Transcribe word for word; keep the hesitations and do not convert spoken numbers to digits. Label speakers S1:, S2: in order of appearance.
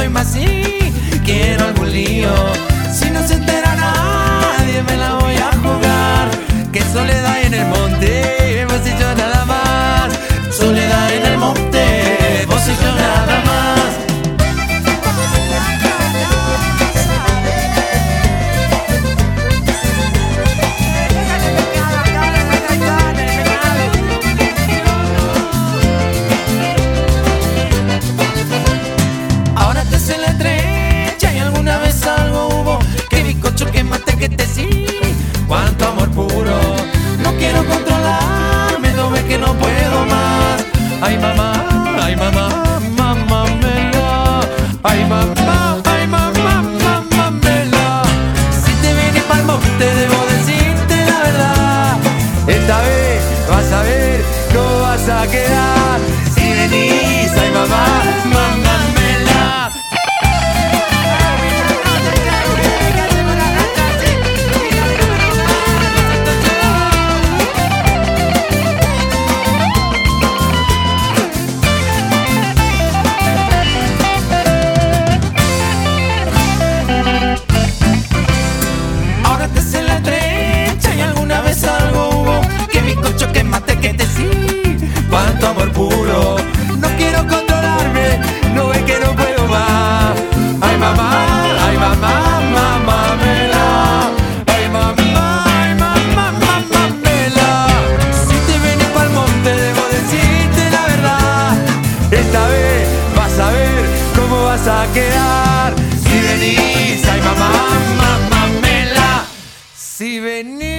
S1: soy más así. Quiero algún lío, si no se entera nadie me la voy a jugar. Que soledad hay en el monte, vos y yo nada más. Soledad en el monte, vos y yo nada más. Ahora te sé la trecha y alguna vez algo hubo. Que bizcocho, que mate, que te sí. Cuánto amor puro, no quiero controlarme, no ve que no puedo más. Ay mamá, ay mamá, mamá mela. Ay mamá, ay mamá, mamá mela. Si te vienes pa'l monte debo decirte la verdad. Esta vez vas a ver cómo vas a quedar. Si venís, ay mamá, mamá mela. Ahora te sé la trecha y alguna vez algo hubo. Que bizcocho, que mate, que te sí. Cuánto amor puro, no quiero controlarme, no ve que no puedo más. Ay mamá, ay mamá, mamá mela. Ay mamá, ay mamá, mamá mela. Si te vienes pa'l monte debo decirte la verdad. Esta vez vas a ver cómo vas a quedar. Si venís, ay mamá, mamá mela. Si venís